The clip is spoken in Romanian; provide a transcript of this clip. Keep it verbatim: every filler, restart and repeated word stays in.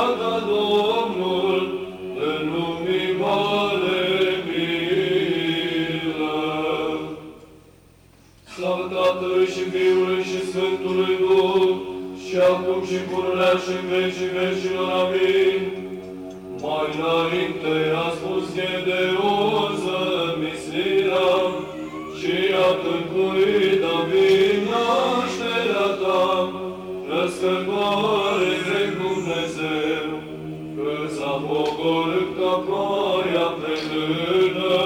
ca Domnul în lumii mare milă. Slavă Tatălui și Fiului și Sfântului Duh, și acum și pururea și în vecii vecilor. Amin. Mai înainte a spus Gedeon zămislirea și a tâlcuit David nașterea ta, răscătoare întreg Dumnezeu, că s-a pogorât ca ploaia pe